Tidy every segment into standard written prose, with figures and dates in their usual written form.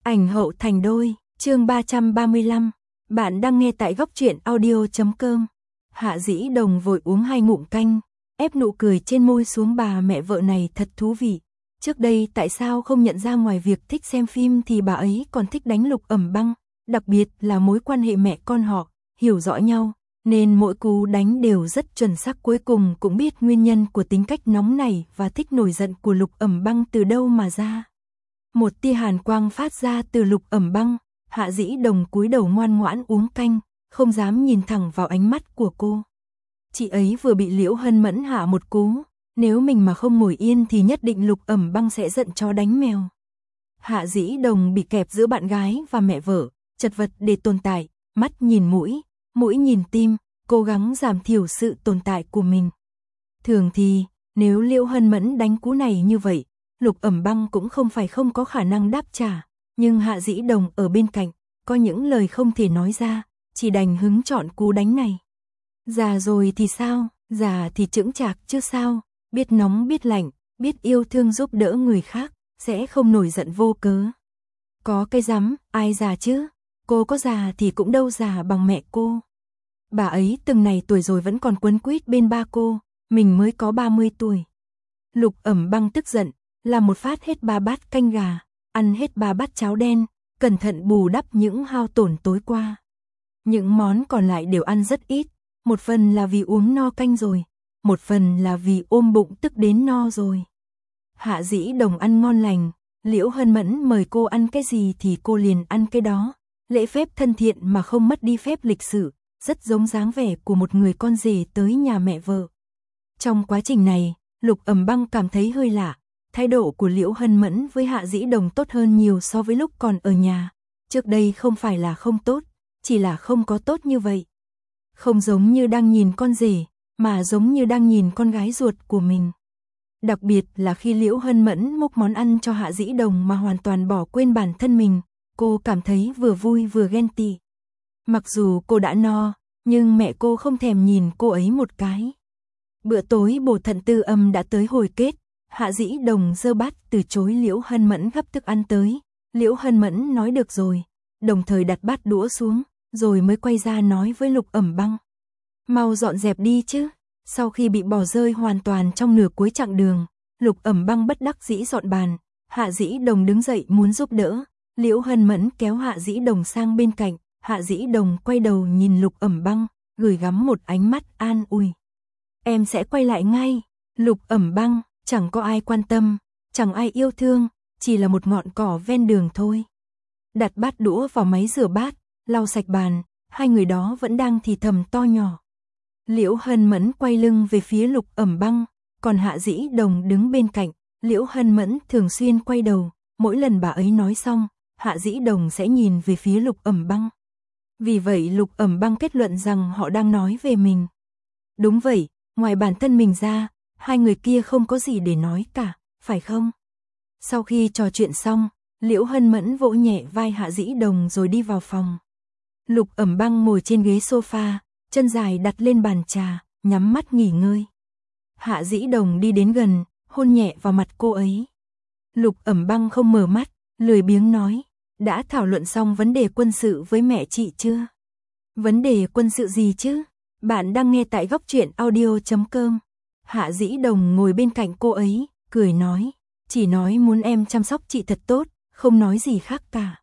Ảnh hậu thành đôi, chương 335. Bạn đang nghe tại góc truyện audio.com. Hạ Dĩ Đồng vội uống 2 ngụm canh, ép nụ cười trên môi xuống. Bà mẹ vợ này thật thú vị. Trước đây tại sao không nhận ra ngoài việc thích xem phim thì bà ấy còn thích đánh Lục Ẩm Băng, đặc biệt là mối quan hệ mẹ con họ, hiểu rõ nhau, nên mỗi cú đánh đều rất chuẩn xác. Cuối cùng cũng biết nguyên nhân của tính cách nóng nảy và thích nổi giận của Lục Ẩm Băng từ đâu mà ra. Một tia hàn quang phát ra từ Lục Ẩm Băng, Hạ Dĩ Đồng cúi đầu ngoan ngoãn uống canh, không dám nhìn thẳng vào ánh mắt của cô. Chị ấy vừa bị Liễu Hân Mẫn hạ một cú, nếu mình mà không ngồi yên thì nhất định Lục Ẩm Băng sẽ giận chó đánh mèo. Hạ Dĩ Đồng bị kẹp giữa bạn gái và mẹ vợ, chật vật để tồn tại, mắt nhìn mũi, mũi nhìn tim, cố gắng giảm thiểu sự tồn tại của mình. Thường thì, nếu Liễu Hân Mẫn đánh cú này như vậy, Lục Ẩm Băng cũng không phải không có khả năng đáp trả, nhưng Hạ Dĩ Đồng ở bên cạnh, có những lời không thể nói ra, chỉ đành hứng chọn cú đánh này. Già rồi thì sao, già thì chững chạc chứ sao, biết nóng biết lạnh, biết yêu thương giúp đỡ người khác, sẽ không nổi giận vô cớ. Có cái rắm, ai già chứ, cô có già thì cũng đâu già bằng mẹ cô. Bà ấy từng này tuổi rồi vẫn còn quấn quýt bên ba cô, mình mới có 30 tuổi. Lục Ẩm Băng tức giận, làm một phát hết 3 bát canh gà, ăn hết 3 bát cháo đen, cẩn thận bù đắp những hao tổn tối qua. Những món còn lại đều ăn rất ít, một phần là vì uống no canh rồi, một phần là vì ôm bụng tức đến no rồi. Hạ Dĩ Đồng ăn ngon lành, Liễu Hân Mẫn mời cô ăn cái gì thì cô liền ăn cái đó, lễ phép thân thiện mà không mất đi phép lịch sự, rất giống dáng vẻ của một người con rể tới nhà mẹ vợ. Trong quá trình này, Lục Ẩm Băng cảm thấy hơi lạ, thái độ của Liễu Hân Mẫn với Hạ Dĩ Đồng tốt hơn nhiều so với lúc còn ở nhà. Trước đây không phải là không tốt, chỉ là không có tốt như vậy. Không giống như đang nhìn con rể, mà giống như đang nhìn con gái ruột của mình. Đặc biệt là khi Liễu Hân Mẫn múc món ăn cho Hạ Dĩ Đồng mà hoàn toàn bỏ quên bản thân mình, cô cảm thấy vừa vui vừa ghen tị. Mặc dù cô đã no, nhưng mẹ cô không thèm nhìn cô ấy một cái. Bữa tối bổ thận tư âm đã tới hồi kết, Hạ Dĩ Đồng giơ bát từ chối Liễu Hân Mẫn gấp thức ăn tới. Liễu Hân Mẫn nói được rồi, đồng thời đặt bát đũa xuống, rồi mới quay ra nói với Lục Ẩm Băng. Mau dọn dẹp đi chứ. Sau khi bị bỏ rơi hoàn toàn trong nửa cuối chặng đường, Lục Ẩm Băng bất đắc dĩ dọn bàn. Hạ Dĩ Đồng đứng dậy muốn giúp đỡ, Liễu Hân Mẫn kéo Hạ Dĩ Đồng sang bên cạnh. Hạ Dĩ Đồng quay đầu nhìn Lục Ẩm Băng, gửi gắm một ánh mắt an ủi. Em sẽ quay lại ngay. Lục Ẩm Băng, chẳng có ai quan tâm, chẳng ai yêu thương, chỉ là một ngọn cỏ ven đường thôi. Đặt bát đũa vào máy rửa bát, lau sạch bàn, hai người đó vẫn đang thì thầm to nhỏ. Liễu Hân Mẫn quay lưng về phía Lục Ẩm Băng, còn Hạ Dĩ Đồng đứng bên cạnh. Liễu Hân Mẫn thường xuyên quay đầu, mỗi lần bà ấy nói xong, Hạ Dĩ Đồng sẽ nhìn về phía Lục Ẩm Băng. Vì vậy Lục Ẩm Băng kết luận rằng họ đang nói về mình. Đúng vậy, ngoài bản thân mình ra, hai người kia không có gì để nói cả, phải không? Sau khi trò chuyện xong, Liễu Hân Mẫn vỗ nhẹ vai Hạ Dĩ Đồng rồi đi vào phòng. Lục Ẩm Băng ngồi trên ghế sofa, chân dài đặt lên bàn trà, nhắm mắt nghỉ ngơi. Hạ Dĩ Đồng đi đến gần, hôn nhẹ vào mặt cô ấy. Lục Ẩm Băng không mở mắt, lười biếng nói, đã thảo luận xong vấn đề quân sự với mẹ chị chưa? Vấn đề quân sự gì chứ? Bạn đang nghe tại góc truyện audio.com. Hạ Dĩ Đồng ngồi bên cạnh cô ấy, cười nói, chỉ nói muốn em chăm sóc chị thật tốt, không nói gì khác cả.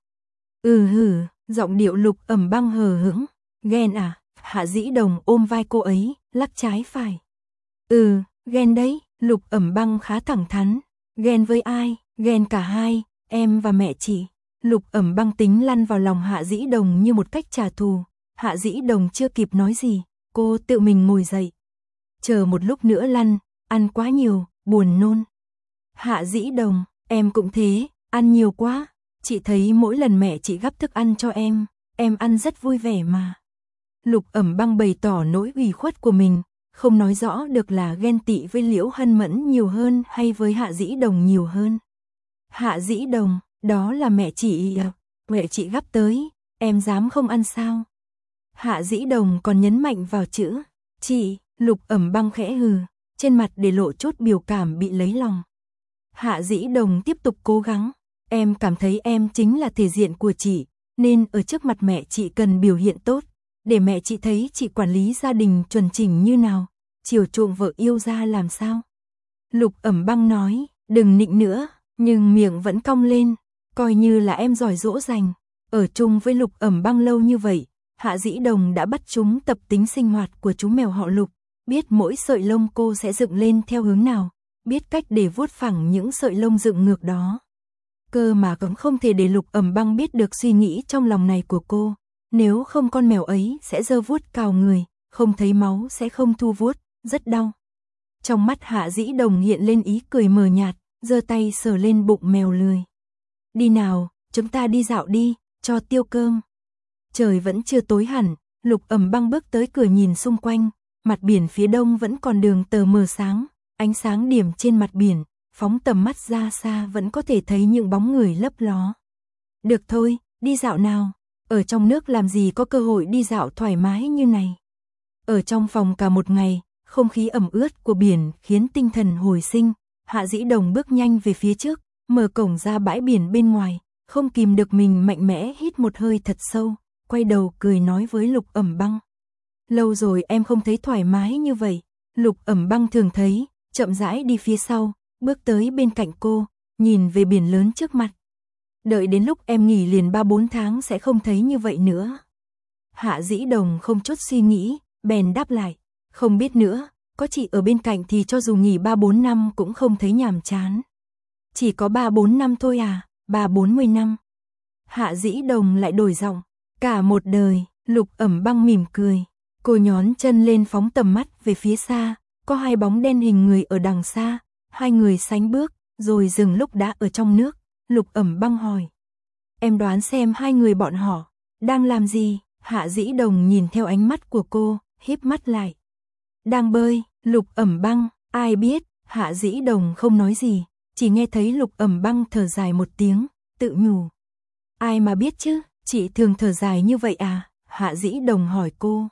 Hử, giọng điệu Lục Ẩm Băng hờ hững, ghen à? Hạ Dĩ Đồng ôm vai cô ấy, lắc trái phải. Ghen đấy. Lục Ẩm Băng khá thẳng thắn. Ghen với ai? Ghen cả hai, em và mẹ chị. Lục Ẩm Băng tính lăn vào lòng Hạ Dĩ Đồng như một cách trả thù. Hạ Dĩ Đồng chưa kịp nói gì, cô tự mình ngồi dậy. Chờ một lúc nữa lăn, ăn quá nhiều, buồn nôn. Hạ Dĩ Đồng, em cũng thế, ăn nhiều quá. Chị thấy mỗi lần mẹ chị gắp thức ăn cho em ăn rất vui vẻ mà. Lục Ẩm Băng bày tỏ nỗi ủy khuất của mình, không nói rõ được là ghen tị với Liễu Hân Mẫn nhiều hơn hay với Hạ Dĩ Đồng nhiều hơn. Hạ Dĩ Đồng, đó là mẹ chị gắp tới, em dám không ăn sao? Hạ Dĩ Đồng còn nhấn mạnh vào chữ chị. Lục Ẩm Băng khẽ hừ, trên mặt để lộ chút biểu cảm bị lấy lòng. Hạ Dĩ Đồng tiếp tục cố gắng, Em cảm thấy em chính là thể diện của chị, nên ở trước mặt mẹ chị cần biểu hiện tốt, để mẹ chị thấy chị quản lý gia đình chuẩn chỉnh như nào, chiều chuộng vợ yêu ra làm sao. Lục Ẩm Băng nói, đừng nịnh nữa, nhưng miệng vẫn cong lên, coi như là em giỏi dỗ dành. Ở chung với Lục Ẩm Băng lâu như vậy, Hạ Dĩ Đồng đã bắt chúng tập tính sinh hoạt của chú mèo họ Lục, biết mỗi sợi lông cô sẽ dựng lên theo hướng nào, biết cách để vuốt phẳng những sợi lông dựng ngược đó. Cơ mà cũng không thể để Lục Ẩm Băng biết được suy nghĩ trong lòng này của cô, nếu không con mèo ấy sẽ giơ vuốt cào người, không thấy máu sẽ không thu vuốt, rất đau. Trong mắt Hạ Dĩ Đồng hiện lên ý cười mờ nhạt, giơ tay sờ lên bụng mèo lười. Đi nào, chúng ta đi dạo đi, cho tiêu cơm. Trời vẫn chưa tối hẳn, Lục Ẩm Băng bước tới cửa nhìn xung quanh, mặt biển phía đông vẫn còn đường tờ mờ sáng, ánh sáng điểm trên mặt biển, phóng tầm mắt ra xa vẫn có thể thấy những bóng người lấp ló. Được thôi, đi dạo nào, ở trong nước làm gì có cơ hội đi dạo thoải mái như này. Ở trong phòng cả một ngày, không khí ẩm ướt của biển khiến tinh thần hồi sinh, Hạ Dĩ Đồng bước nhanh về phía trước, mở cổng ra bãi biển bên ngoài, không kìm được mình mạnh mẽ hít một hơi thật sâu, quay đầu cười nói với Lục Ẩm Băng. Lâu rồi em không thấy thoải mái như vậy. Lục Ẩm Băng thường thấy, chậm rãi đi phía sau, bước tới bên cạnh cô, nhìn về biển lớn trước mặt. Đợi đến lúc em nghỉ liền 3-4 tháng sẽ không thấy như vậy nữa. Hạ Dĩ Đồng không chút suy nghĩ, bèn đáp lại, không biết nữa, có chị ở bên cạnh thì cho dù nghỉ 3-4 năm cũng không thấy nhàm chán. Chỉ có 3-4 năm thôi à, 30-40 năm. Hạ Dĩ Đồng lại đổi giọng, cả một đời. Lục Ẩm Băng mỉm cười, cô nhón chân lên phóng tầm mắt về phía xa, có hai bóng đen hình người ở đằng xa, hai người sánh bước, rồi dừng lúc đã ở trong nước. Lục Ẩm Băng hỏi, em đoán xem hai người bọn họ đang làm gì? Hạ Dĩ Đồng nhìn theo ánh mắt của cô, híp mắt lại. Đang bơi. Lục Ẩm Băng, ai biết? Hạ Dĩ Đồng không nói gì, chỉ nghe thấy Lục Ẩm Băng thở dài một tiếng, tự nhủ. Ai mà biết chứ, chị thường thở dài như vậy à? Hạ Dĩ Đồng hỏi cô.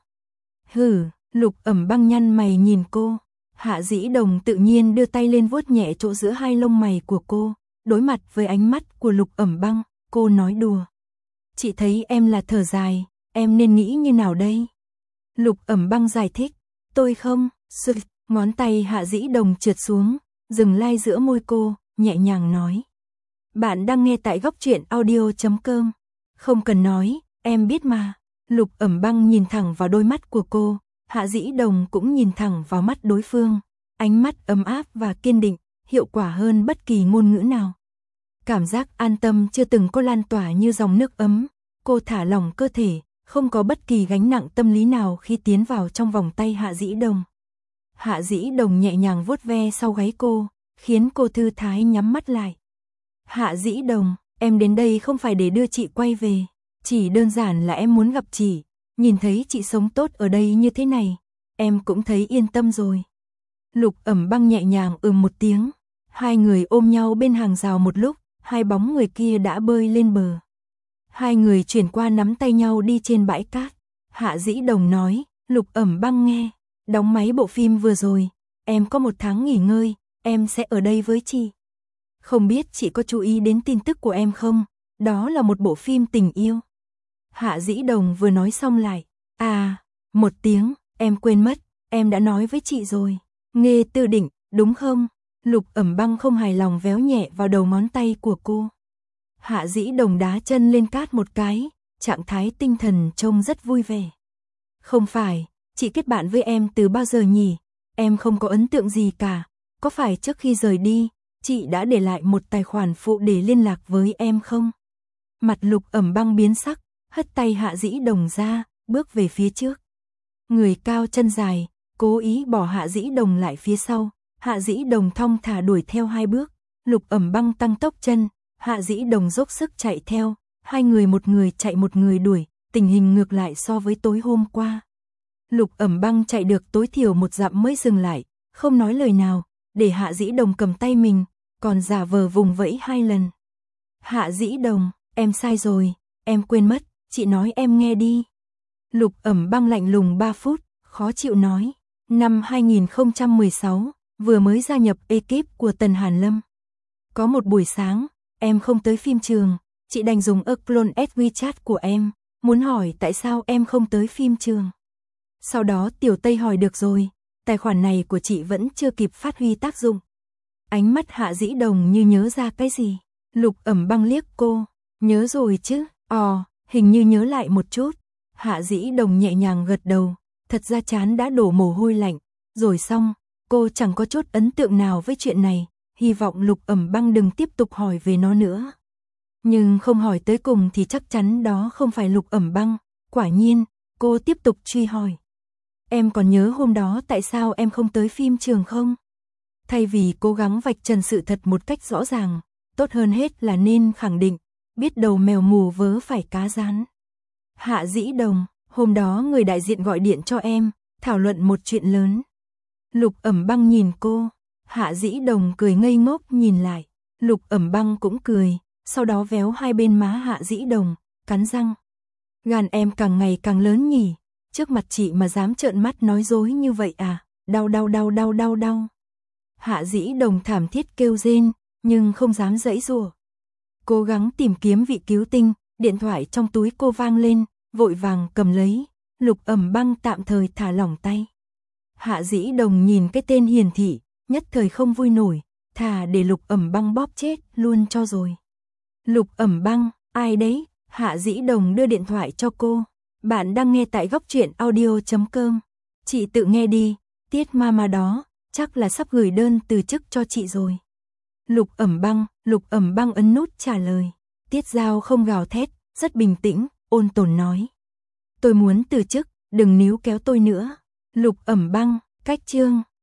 Hừ, Lục Ẩm Băng nhăn mày nhìn cô. Hạ Dĩ Đồng tự nhiên đưa tay lên vuốt nhẹ chỗ giữa hai lông mày của cô, đối mặt với ánh mắt của Lục Ẩm Băng, cô nói đùa. Chị thấy em là thở dài, em nên nghĩ như nào đây? Lục Ẩm Băng giải thích, tôi không, ngón tay Hạ Dĩ Đồng trượt xuống, dừng lai giữa môi cô, nhẹ nhàng nói. Bạn đang nghe tại góc truyện audio.com. Không cần nói, em biết mà. Lục Ẩm Băng nhìn thẳng vào đôi mắt của cô, Hạ Dĩ Đồng cũng nhìn thẳng vào mắt đối phương, ánh mắt ấm áp và kiên định, hiệu quả hơn bất kỳ ngôn ngữ nào. Cảm giác an tâm chưa từng có lan tỏa như dòng nước ấm, cô thả lỏng cơ thể, không có bất kỳ gánh nặng tâm lý nào khi tiến vào trong vòng tay Hạ Dĩ Đồng. Hạ Dĩ Đồng nhẹ nhàng vuốt ve sau gáy cô, khiến cô thư thái nhắm mắt lại. Hạ Dĩ Đồng, em đến đây không phải để đưa chị quay về, chỉ đơn giản là em muốn gặp chị, nhìn thấy chị sống tốt ở đây như thế này, em cũng thấy yên tâm rồi. Lục Ẩm Băng nhẹ nhàng một tiếng, hai người ôm nhau bên hàng rào một lúc, hai bóng người kia đã bơi lên bờ. Hai người chuyển qua nắm tay nhau đi trên bãi cát. Hạ Dĩ Đồng nói, Lục Ẩm Băng nghe, đóng máy bộ phim vừa rồi, em có 1 tháng nghỉ ngơi, em sẽ ở đây với chị. Không biết chị có chú ý đến tin tức của em không? Đó là một bộ phim tình yêu. Hạ Dĩ Đồng vừa nói xong lại. À, 1 tiếng, em quên mất, em đã nói với chị rồi. Nghê Tư Định, đúng không? Lục Ẩm Băng không hài lòng véo nhẹ vào đầu ngón tay của cô. Hạ Dĩ Đồng đá chân lên cát một cái, trạng thái tinh thần trông rất vui vẻ. Không phải, chị kết bạn với em từ bao giờ nhỉ? Em không có ấn tượng gì cả. Có phải trước khi rời đi, chị đã để lại một tài khoản phụ để liên lạc với em không? Mặt Lục Ẩm Băng biến sắc, hất tay Hạ Dĩ Đồng ra, bước về phía trước. Người cao chân dài, cố ý bỏ Hạ Dĩ Đồng lại phía sau. Hạ Dĩ Đồng thong thả đuổi theo 2 bước. Lục Ẩm Băng tăng tốc chân, Hạ Dĩ Đồng dốc sức chạy theo. Hai người, một người chạy một người đuổi, tình hình ngược lại so với tối hôm qua. Lục Ẩm Băng chạy được tối thiểu 1 dặm mới dừng lại, không nói lời nào, để Hạ Dĩ Đồng cầm tay mình, còn giả vờ vùng vẫy 2 lần. Hạ Dĩ Đồng, em sai rồi, em quên mất, chị nói em nghe đi. Lục Ẩm Băng lạnh lùng 3 phút, khó chịu nói. Năm 2016, vừa mới gia nhập ekip của Tần Hàn Lâm. Có một buổi sáng, em không tới phim trường, chị đành dùng clone WeChat của em, muốn hỏi tại sao em không tới phim trường. Sau đó Tiểu Tây hỏi được rồi, tài khoản này của chị vẫn chưa kịp phát huy tác dụng. Ánh mắt Hạ Dĩ Đồng như nhớ ra cái gì. Lục Ẩm Băng liếc cô, nhớ rồi chứ, hình như nhớ lại một chút. Hạ Dĩ Đồng nhẹ nhàng gật đầu, thật ra trán đã đổ mồ hôi lạnh. Rồi xong, cô chẳng có chút ấn tượng nào với chuyện này, hy vọng Lục Ẩm Băng đừng tiếp tục hỏi về nó nữa. Nhưng không hỏi tới cùng thì chắc chắn đó không phải Lục Ẩm Băng. Quả nhiên, cô tiếp tục truy hỏi. Em còn nhớ hôm đó tại sao em không tới phim trường không? Thay vì cố gắng vạch trần sự thật một cách rõ ràng, tốt hơn hết là nên khẳng định, biết đầu mèo mù vớ phải cá rán. Hạ Dĩ Đồng, hôm đó người đại diện gọi điện cho em, thảo luận một chuyện lớn. Lục Ẩm Băng nhìn cô, Hạ Dĩ Đồng cười ngây ngốc nhìn lại. Lục Ẩm Băng cũng cười, sau đó véo hai bên má Hạ Dĩ Đồng, cắn răng. Gan em càng ngày càng lớn nhỉ, trước mặt chị mà dám trợn mắt nói dối như vậy à, đau đau đau đau đau đau. Hạ Dĩ Đồng thảm thiết kêu rên, nhưng không dám giãy giụa. Cố gắng tìm kiếm vị cứu tinh, điện thoại trong túi cô vang lên, vội vàng cầm lấy, Lục Ẩm Băng tạm thời thả lỏng tay. Hạ Dĩ Đồng nhìn cái tên hiển thị, nhất thời không vui nổi, thà để Lục Ẩm Băng bóp chết luôn cho rồi. Lục Ẩm Băng, ai đấy? Hạ Dĩ Đồng đưa điện thoại cho cô. Bạn đang nghe tại góc truyện audio.com. Chị tự nghe đi, Tiết Mama đó, chắc là sắp gửi đơn từ chức cho chị rồi. Lục Ẩm Băng ấn nút trả lời. Tiết Giao không gào thét, rất bình tĩnh, ôn tồn nói. Tôi muốn từ chức, đừng níu kéo tôi nữa. Lục Ẩm Băng, cách chương.